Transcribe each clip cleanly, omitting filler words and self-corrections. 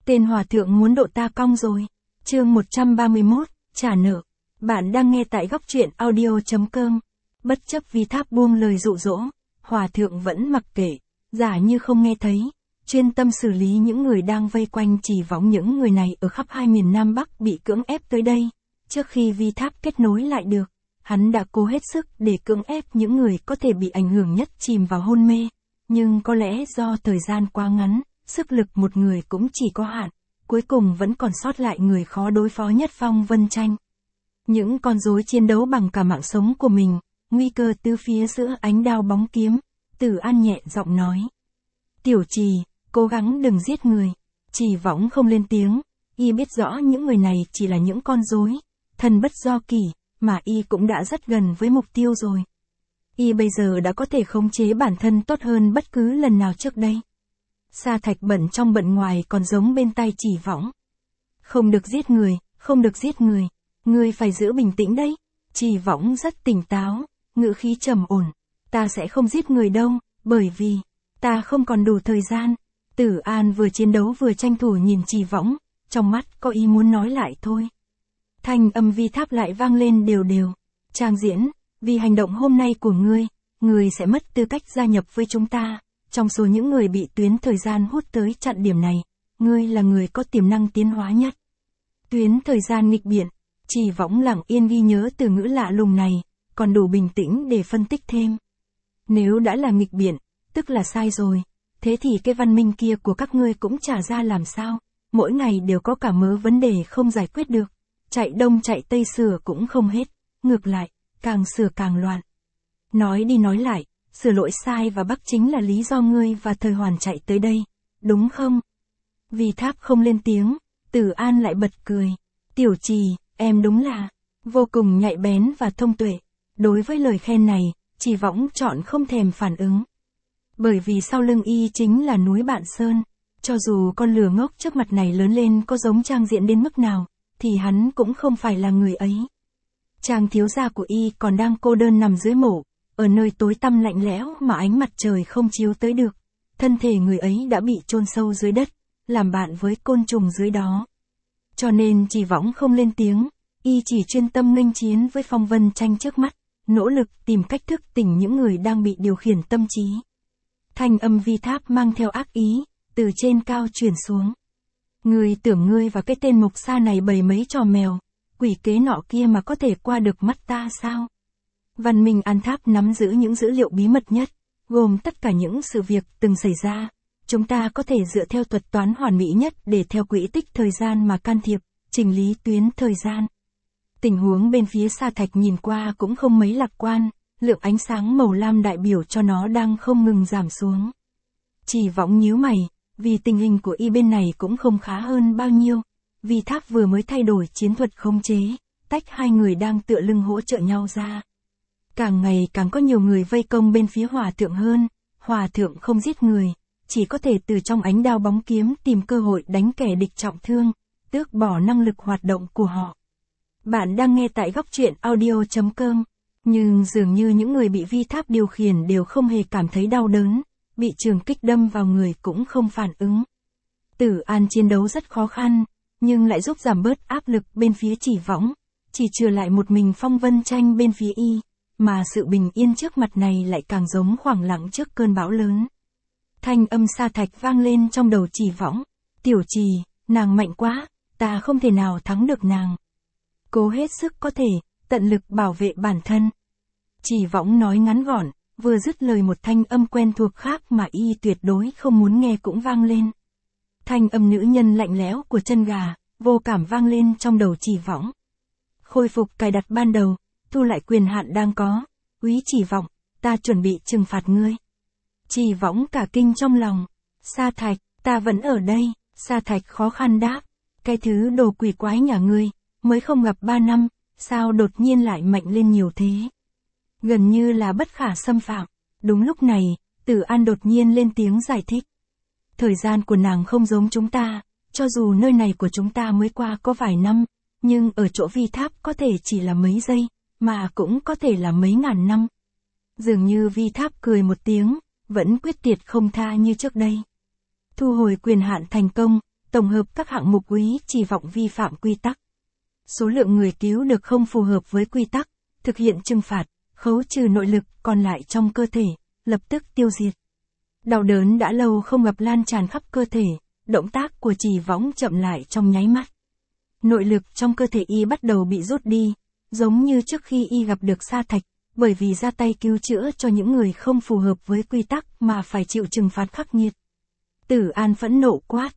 Tên hòa thượng muốn độ ta cong rồi. Chương 131, trả nợ. Bạn đang nghe tại góc truyện audio.com. Bất chấp Vi Tháp buông lời dụ dỗ, hòa thượng vẫn mặc kệ, giả như không nghe thấy, chuyên tâm xử lý những người đang vây quanh chỉ võng những người này ở khắp hai miền Nam Bắc bị cưỡng ép tới đây. Trước khi Vi Tháp kết nối lại được, hắn đã cố hết sức để cưỡng ép những người có thể bị ảnh hưởng nhất chìm vào hôn mê. Nhưng có lẽ do thời gian quá ngắn, sức lực một người cũng chỉ có hạn, cuối cùng vẫn còn sót lại người khó đối phó nhất Phong Vân Tranh. Những con rối chiến đấu bằng cả mạng sống của mình, nguy cơ từ phía giữa ánh đao bóng kiếm, Tử An nhẹ giọng nói. Tiểu Trì, cố gắng đừng giết người. Chỉ võng không lên tiếng, y biết rõ những người này chỉ là những con rối, thần bất do kỷ, mà y cũng đã rất gần với mục tiêu rồi. Y bây giờ đã có thể khống chế bản thân tốt hơn bất cứ lần nào trước đây. Sa Thạch bận trong bận ngoài còn giống bên tai Chỉ Võng. Không được giết người, không được giết người. Ngươi phải giữ bình tĩnh đấy. Chỉ Võng rất tỉnh táo, ngữ khí trầm ổn. Ta sẽ không giết người đâu, bởi vì ta không còn đủ thời gian. Tử An vừa chiến đấu vừa tranh thủ nhìn Chỉ Võng, trong mắt có ý muốn nói lại thôi. Thanh âm Vi Tháp lại vang lên đều đều. Trang Diễn, vì hành động hôm nay của ngươi sẽ mất tư cách gia nhập với chúng ta. Trong số những người bị tuyến thời gian hút tới chặn điểm này, ngươi là người có tiềm năng tiến hóa nhất. Tuyến thời gian nghịch biện, Chỉ Võng lặng yên ghi nhớ từ ngữ lạ lùng này, còn đủ bình tĩnh để phân tích thêm. Nếu đã là nghịch biện, tức là sai rồi, thế thì cái văn minh kia của các ngươi cũng chả ra làm sao, mỗi ngày đều có cả mớ vấn đề không giải quyết được, chạy đông chạy tây sửa cũng không hết, ngược lại, càng sửa càng loạn. Nói đi nói lại, sửa lỗi sai và Bắc chính là lý do ngươi và Thời Hoàn chạy tới đây, đúng không? Vi Tháp không lên tiếng, Tử An lại bật cười. Tiểu Trì, em đúng là vô cùng nhạy bén và thông tuệ. Đối với lời khen này, Chỉ Võng chọn không thèm phản ứng. Bởi vì sau lưng y chính là núi Bạn Sơn. Cho dù con lừa ngốc trước mặt này lớn lên có giống Trang Diện đến mức nào, thì hắn cũng không phải là người ấy. Trang thiếu gia của y còn đang cô đơn nằm dưới mộ, ở nơi tối tăm lạnh lẽo mà ánh mặt trời không chiếu tới được. Thân thể người ấy đã bị chôn sâu dưới đất, làm bạn với côn trùng dưới đó. Cho nên Chỉ Võng không lên tiếng, y chỉ chuyên tâm nghênh chiến với Phong Vân Tranh trước mắt, nỗ lực tìm cách thức tỉnh những người đang bị điều khiển tâm trí. Thanh âm Vi Tháp mang theo ác ý, từ trên cao truyền xuống. Ngươi tưởng ngươi và cái tên Mộc Sa này bày mấy trò mèo, quỷ kế nọ kia mà có thể qua được mắt ta sao? Văn minh An Tháp nắm giữ những dữ liệu bí mật nhất, gồm tất cả những sự việc từng xảy ra. Chúng ta có thể dựa theo thuật toán hoàn mỹ nhất để theo quỹ tích thời gian mà can thiệp, chỉnh lý tuyến thời gian. Tình huống bên phía Sa Thạch nhìn qua cũng không mấy lạc quan, lượng ánh sáng màu lam đại biểu cho nó đang không ngừng giảm xuống. Chỉ Võng nhíu mày, vì tình hình của y bên này cũng không khá hơn bao nhiêu. Vi Tháp vừa mới thay đổi chiến thuật khống chế, tách hai người đang tựa lưng hỗ trợ nhau ra. Càng ngày càng có nhiều người vây công bên phía hòa thượng hơn, hòa thượng không giết người, chỉ có thể từ trong ánh đao bóng kiếm tìm cơ hội đánh kẻ địch trọng thương, tước bỏ năng lực hoạt động của họ. Bạn đang nghe tại góc truyện audio.com, nhưng dường như những người bị Vi Tháp điều khiển đều không hề cảm thấy đau đớn, bị trường kích đâm vào người cũng không phản ứng. Tử An chiến đấu rất khó khăn, nhưng lại giúp giảm bớt áp lực bên phía Chỉ Võng, chỉ trừ lại một mình Phong Vân Tranh bên phía y, mà sự bình yên trước mặt này lại càng giống khoảng lặng trước cơn bão lớn. Thanh âm Sa Thạch vang lên trong đầu Chỉ Võng. Tiểu Trì, nàng mạnh quá, ta không thể nào thắng được nàng. Cố hết sức có thể, tận lực bảo vệ bản thân. Chỉ Võng nói ngắn gọn, vừa dứt lời một thanh âm quen thuộc khác mà y tuyệt đối không muốn nghe cũng vang lên. Thanh âm nữ nhân lạnh lẽo của chân gà, vô cảm vang lên trong đầu Chỉ Võng. Khôi phục cài đặt ban đầu, thu lại quyền hạn đang có. Úy Chỉ Vọng, ta chuẩn bị trừng phạt ngươi. Chỉ Võng cả kinh trong lòng. Sa Thạch, ta vẫn ở đây. Sa Thạch khó khăn đáp. Cái thứ đồ quỷ quái nhà ngươi, mới không gặp 3 năm, sao đột nhiên lại mạnh lên nhiều thế? Gần như là bất khả xâm phạm. Đúng lúc này, Tử An đột nhiên lên tiếng giải thích. Thời gian của nàng không giống chúng ta, cho dù nơi này của chúng ta mới qua có vài năm, nhưng ở chỗ Vi Tháp có thể chỉ là mấy giây, mà cũng có thể là mấy ngàn năm. Dường như Vi Tháp cười một tiếng, vẫn quyết tuyệt không tha như trước đây. Thu hồi quyền hạn thành công, tổng hợp các hạng mục Úy Chỉ Vọng vi phạm quy tắc. Số lượng người cứu được không phù hợp với quy tắc, thực hiện trừng phạt, khấu trừ nội lực còn lại trong cơ thể, lập tức tiêu diệt. Đau đớn đã lâu không gặp lan tràn khắp cơ thể, động tác của Chỉ Võng chậm lại trong nháy mắt. Nội lực trong cơ thể y bắt đầu bị rút đi, giống như trước khi y gặp được Sa Thạch, bởi vì ra tay cứu chữa cho những người không phù hợp với quy tắc mà phải chịu trừng phạt khắc nghiệt. Tử An phẫn nộ quát,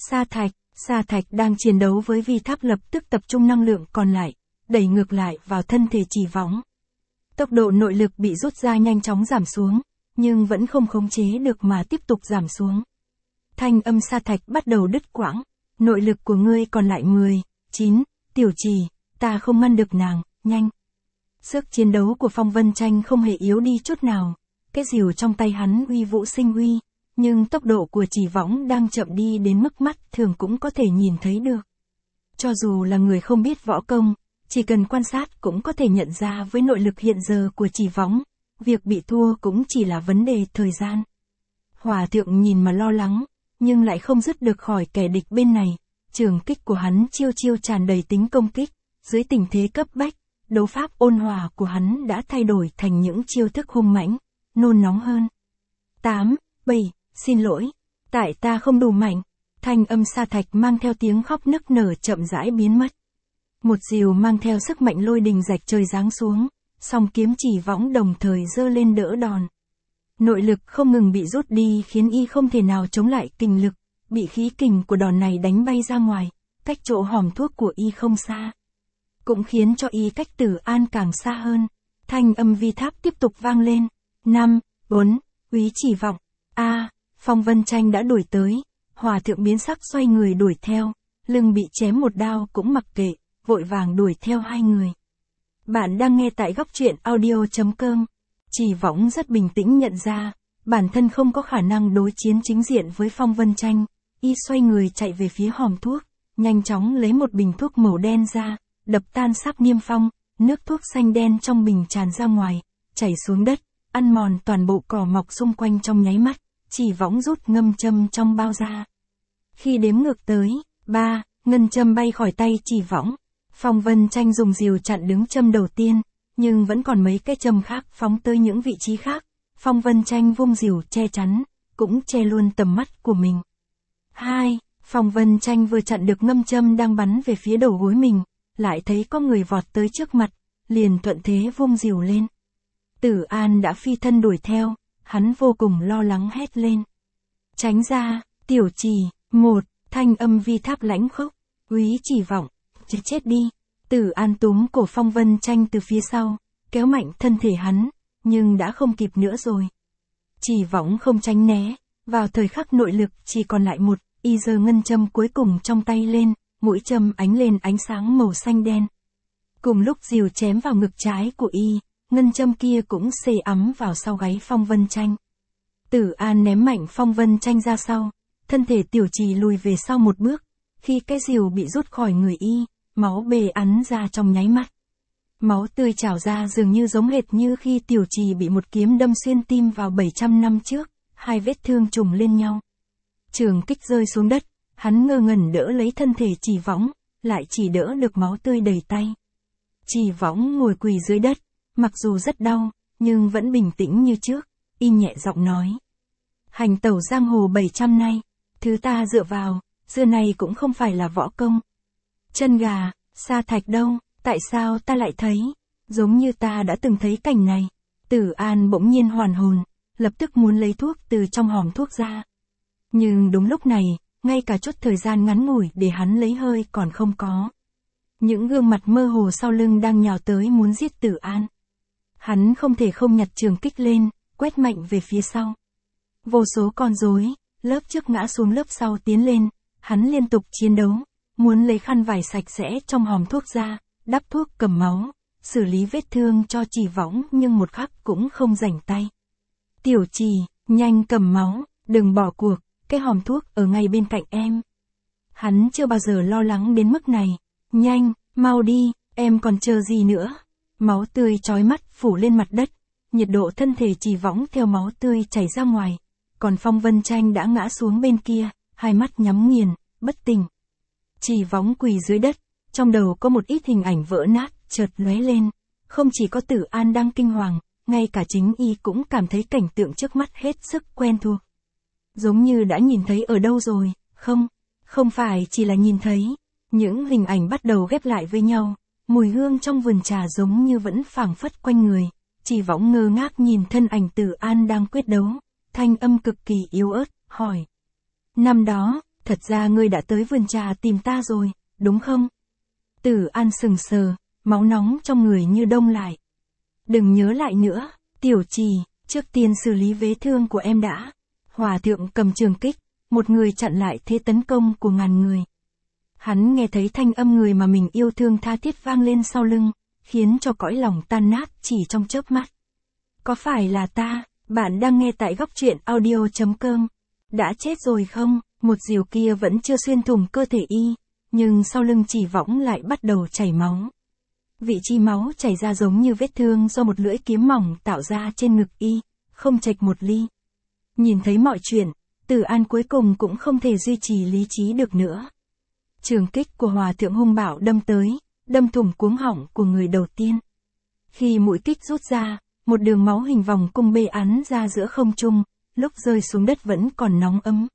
Sa Thạch đang chiến đấu với Vi Tháp lập tức tập trung năng lượng còn lại, đẩy ngược lại vào thân thể Chỉ Võng. Tốc độ nội lực bị rút ra nhanh chóng giảm xuống, nhưng vẫn không khống chế được mà tiếp tục giảm xuống. Thanh âm Sa Thạch bắt đầu đứt quãng, nội lực của ngươi còn lại 10, 9, Tiểu Trì, ta không ngăn được nàng, nhanh. Sức chiến đấu của Phong Vân Tranh không hề yếu đi chút nào, cái rìu trong tay hắn uy vũ sinh uy, nhưng tốc độ của Chỉ Võng đang chậm đi đến mức mắt thường cũng có thể nhìn thấy được. Cho dù là người không biết võ công, chỉ cần quan sát cũng có thể nhận ra với nội lực hiện giờ của Chỉ Võng, việc bị thua cũng chỉ là vấn đề thời gian. Hòa thượng nhìn mà lo lắng, nhưng lại không dứt được khỏi kẻ địch bên này, trường kích của hắn chiêu chiêu tràn đầy tính công kích, dưới tình thế cấp bách, đấu pháp ôn hòa của hắn đã thay đổi thành những chiêu thức hung mãnh, nôn nóng hơn. 8, 7, xin lỗi, tại ta không đủ mạnh, thanh âm Sa Thạch mang theo tiếng khóc nức nở chậm rãi biến mất. Một rìu mang theo sức mạnh lôi đình rạch trời giáng xuống, song kiếm Chỉ Võng đồng thời giơ lên đỡ đòn. Nội lực không ngừng bị rút đi khiến y không thể nào chống lại kình lực, bị khí kình của đòn này đánh bay ra ngoài, cách chỗ hòm thuốc của y không xa. Cũng khiến cho y cách Tử An càng xa hơn. Thanh âm Vi Tháp tiếp tục vang lên. 5, 4, Úy Chỉ Vọng. Phong Vân Tranh đã đuổi tới. Hòa thượng biến sắc xoay người đuổi theo. Lưng bị chém một đao cũng mặc kệ, vội vàng đuổi theo hai người. Bạn đang nghe tại góc truyện audio.com. Chỉ Võng rất bình tĩnh nhận ra, bản thân không có khả năng đối chiến chính diện với Phong Vân Tranh. Y xoay người chạy về phía hòm thuốc, nhanh chóng lấy một bình thuốc màu đen ra, đập tan sáp niêm phong, nước thuốc xanh đen trong bình tràn ra ngoài, chảy xuống đất, ăn mòn toàn bộ cỏ mọc xung quanh trong nháy mắt. Chỉ Võng rút ngâm châm trong bao ra. Khi đếm ngược tới 3, ngân châm bay khỏi tay Chỉ Võng. Phong Vân Tranh dùng rìu chặn đứng châm đầu tiên, nhưng vẫn còn mấy cái châm khác phóng tới những vị trí khác. Phong Vân Tranh vung rìu che chắn, cũng che luôn tầm mắt của mình. 2, Phong Vân Tranh vừa chặn được ngâm châm đang bắn về phía đầu gối mình, lại thấy có người vọt tới trước mặt, liền thuận thế vung rìu lên. Tử An đã phi thân đuổi theo, hắn vô cùng lo lắng hét lên. Tránh ra, Tiểu Trì. 1, thanh âm Vi Tháp lãnh khốc. Úy Chỉ Vọng, chết đi. Tử An túm cổ Phong Vân Tranh từ phía sau, kéo mạnh thân thể hắn, nhưng đã không kịp nữa rồi. Chỉ Võng không tránh né, vào thời khắc nội lực chỉ còn lại một, y giơ ngân châm cuối cùng trong tay lên, mũi châm ánh lên ánh sáng màu xanh đen. Cùng lúc rìu chém vào ngực trái của y, ngân châm kia cũng xề ấm vào sau gáy Phong Vân Tranh. Tử An ném mạnh Phong Vân Tranh ra sau, thân thể Tiểu Trì lùi về sau một bước, khi cái rìu bị rút khỏi người y, máu bê ắn ra trong nháy mắt. Máu tươi trào ra dường như giống hệt như khi Tiểu Trì bị một kiếm đâm xuyên tim vào 700 năm trước, hai vết thương trùng lên nhau. Trường kích rơi xuống đất, hắn ngơ ngẩn đỡ lấy thân thể Chỉ Võng, lại chỉ đỡ được máu tươi đầy tay. Chỉ Võng ngồi quỳ dưới đất, mặc dù rất đau, nhưng vẫn bình tĩnh như trước, y nhẹ giọng nói. Hành tẩu giang hồ 700 nay, thứ ta dựa vào, xưa này cũng không phải là võ công. Chân gà, Sa Thạch đâu, tại sao ta lại thấy, giống như ta đã từng thấy cảnh này. Tử An bỗng nhiên hoàn hồn, lập tức muốn lấy thuốc từ trong hòm thuốc ra. Nhưng đúng lúc này, ngay cả chút thời gian ngắn ngủi để hắn lấy hơi còn không có. Những gương mặt mơ hồ sau lưng đang nhào tới muốn giết Tử An. Hắn không thể không nhặt trường kích lên, quét mạnh về phía sau. Vô số con rối, lớp trước ngã xuống lớp sau tiến lên, hắn liên tục chiến đấu, muốn lấy khăn vải sạch sẽ trong hòm thuốc ra, đắp thuốc cầm máu, xử lý vết thương cho Chỉ Võng nhưng một khắc cũng không rảnh tay. Tiểu Trì, nhanh cầm máu, đừng bỏ cuộc, cái hòm thuốc ở ngay bên cạnh em. Hắn chưa bao giờ lo lắng đến mức này. Nhanh, mau đi, em còn chờ gì nữa. Máu tươi chói mắt phủ lên mặt đất, nhiệt độ thân thể Chỉ Võng theo máu tươi chảy ra ngoài. Còn Phong Vân Tranh đã ngã xuống bên kia, hai mắt nhắm nghiền, bất tỉnh. Chỉ Võng quỳ dưới đất, trong đầu có một ít hình ảnh vỡ nát, chợt lóe lên. Không chỉ có Tử An đang kinh hoàng, ngay cả chính y cũng cảm thấy cảnh tượng trước mắt hết sức quen thuộc. Giống như đã nhìn thấy ở đâu rồi, không phải chỉ là nhìn thấy. Những hình ảnh bắt đầu ghép lại với nhau, mùi hương trong vườn trà giống như vẫn phảng phất quanh người. Chỉ Võng ngơ ngác nhìn thân ảnh Tử An đang quyết đấu, thanh âm cực kỳ yếu ớt, hỏi. Năm đó, thật ra ngươi đã tới vườn trà tìm ta rồi, đúng không? Tử An sừng sờ, máu nóng trong người như đông lại. Đừng nhớ lại nữa, Tiểu Trì, trước tiên xử lý vết thương của em đã. Hòa thượng cầm trường kích, một người chặn lại thế tấn công của ngàn người. Hắn nghe thấy thanh âm người mà mình yêu thương tha thiết vang lên sau lưng, khiến cho cõi lòng tan nát chỉ trong chớp mắt. Có phải là ta, bạn đang nghe tại góc truyện audio.com. Đã chết rồi không? Một diều kia vẫn chưa xuyên thủng cơ thể y, nhưng sau lưng Chỉ Võng lại bắt đầu chảy máu. Vị trí máu chảy ra giống như vết thương do một lưỡi kiếm mỏng tạo ra trên ngực y, không chệch một ly. Nhìn thấy mọi chuyện, Tử An cuối cùng cũng không thể duy trì lý trí được nữa. Trường kích của Hòa thượng hung bạo đâm tới, đâm thủng cuống họng của người đầu tiên. Khi mũi kích rút ra, một đường máu hình vòng cung bê ắn ra giữa không trung, lúc rơi xuống đất vẫn còn nóng ấm.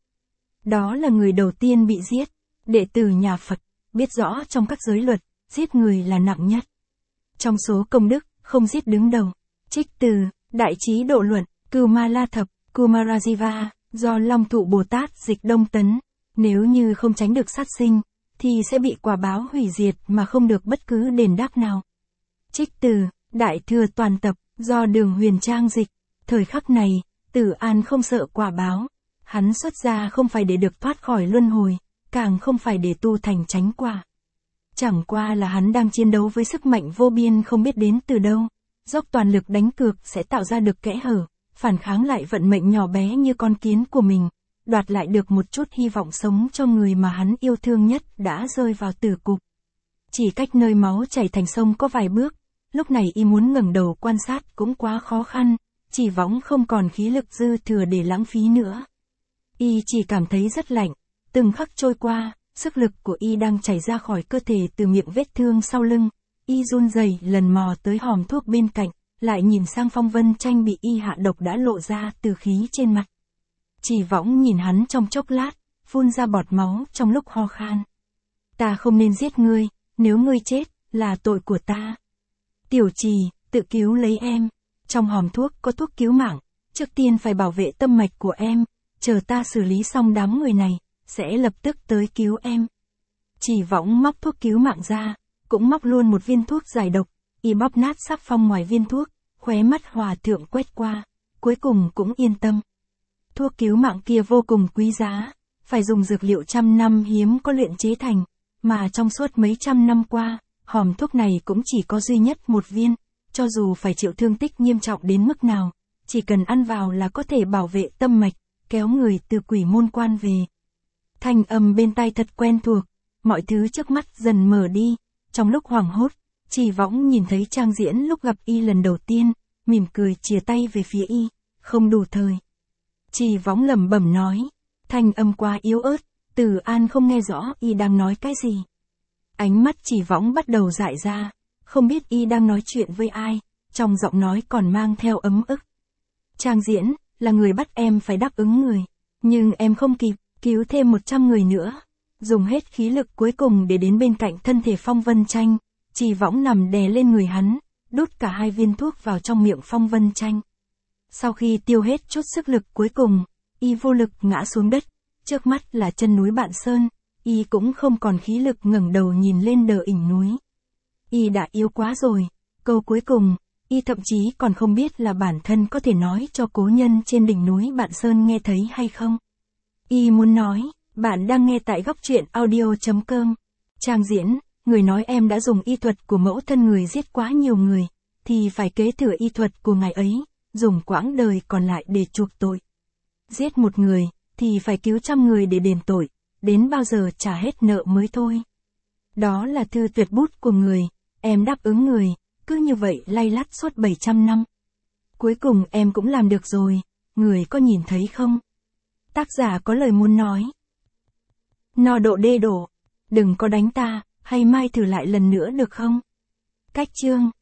Đó là người đầu tiên bị giết, đệ tử nhà Phật, biết rõ trong các giới luật, giết người là nặng nhất. Trong số công đức, không giết đứng đầu. Trích từ, Đại Trí Độ Luận, Kumala Thập, Kumarajiva, do Long Thụ Bồ Tát dịch Đông Tấn. Nếu như không tránh được sát sinh, thì sẽ bị quả báo hủy diệt mà không được bất cứ đền đáp nào. Trích từ, Đại Thừa Toàn Tập, do Đường Huyền Trang dịch. Thời khắc này, Tử An không sợ quả báo. Hắn xuất gia không phải để được thoát khỏi luân hồi, càng không phải để tu thành chánh quả. Chẳng qua là hắn đang chiến đấu với sức mạnh vô biên không biết đến từ đâu. Dốc toàn lực đánh cược sẽ tạo ra được kẽ hở, phản kháng lại vận mệnh nhỏ bé như con kiến của mình, đoạt lại được một chút hy vọng sống cho người mà hắn yêu thương nhất đã rơi vào tử cục. Chỉ cách nơi máu chảy thành sông có vài bước, lúc này y muốn ngẩng đầu quan sát cũng quá khó khăn, Chỉ Võng không còn khí lực dư thừa để lãng phí nữa. Y chỉ cảm thấy rất lạnh, từng khắc trôi qua, sức lực của y đang chảy ra khỏi cơ thể từ miệng vết thương sau lưng. Y run rẩy lần mò tới hòm thuốc bên cạnh, lại nhìn sang Phong Vân Tranh bị y hạ độc đã lộ ra từ khí trên mặt. Chỉ Võng nhìn hắn trong chốc lát, phun ra bọt máu trong lúc ho khan. Ta không nên giết ngươi, nếu ngươi chết, là tội của ta. Tiểu Trì, tự cứu lấy em. Trong hòm thuốc có thuốc cứu mạng, trước tiên phải bảo vệ tâm mạch của em, chờ ta xử lý xong đám người này, sẽ lập tức tới cứu em. Chỉ Võng móc thuốc cứu mạng ra, cũng móc luôn một viên thuốc giải độc, y bóp nát sắc phong ngoài viên thuốc, khóe mắt Hòa thượng quét qua, cuối cùng cũng yên tâm. Thuốc cứu mạng kia vô cùng quý giá, phải dùng dược liệu trăm năm hiếm có luyện chế thành, mà trong suốt mấy trăm năm qua, hòm thuốc này cũng chỉ có duy nhất một viên, cho dù phải chịu thương tích nghiêm trọng đến mức nào, chỉ cần ăn vào là có thể bảo vệ tâm mạch, kéo người từ quỷ môn quan về. Thanh âm bên tai thật quen thuộc, mọi thứ trước mắt dần mở đi, trong lúc hoảng hốt, Chỉ Võng nhìn thấy Trang Diễn lúc gặp y lần đầu tiên, mỉm cười chìa tay về phía y, không đủ thời. Chỉ Võng lẩm bẩm nói, thanh âm quá yếu ớt, Tử An không nghe rõ y đang nói cái gì. Ánh mắt Chỉ Võng bắt đầu dại ra, không biết y đang nói chuyện với ai, trong giọng nói còn mang theo ấm ức. Trang Diễn, là người bắt em phải đáp ứng người, nhưng em không kịp, cứu thêm 100 người nữa. Dùng hết khí lực cuối cùng để đến bên cạnh thân thể Phong Vân Tranh, Chỉ Võng nằm đè lên người hắn, đút cả hai viên thuốc vào trong miệng Phong Vân Tranh. Sau khi tiêu hết chút sức lực cuối cùng, y vô lực ngã xuống đất, trước mắt là chân núi Bạn Sơn, y cũng không còn khí lực ngẩng đầu nhìn lên đờ ỉnh núi. Y đã yếu quá rồi, câu cuối cùng, y thậm chí còn không biết là bản thân có thể nói cho cố nhân trên đỉnh núi Bạn Sơn nghe thấy hay không. Y muốn nói, bạn đang nghe tại góc truyện audio.com. Trang Diễn, người nói em đã dùng y thuật của mẫu thân người giết quá nhiều người, thì phải kế thừa y thuật của ngài ấy, dùng quãng đời còn lại để chuộc tội. Giết một người, thì phải cứu trăm người để đền tội, đến bao giờ trả hết nợ mới thôi. Đó là thư tuyệt bút của người, em đáp ứng người, cứ như vậy lay lắt suốt 700 năm. Cuối cùng em cũng làm được rồi, người có nhìn thấy không? Tác giả có lời muốn nói. No độ đê đổ. Đừng có đánh ta, hay mai thử lại lần nữa được không? Cách chương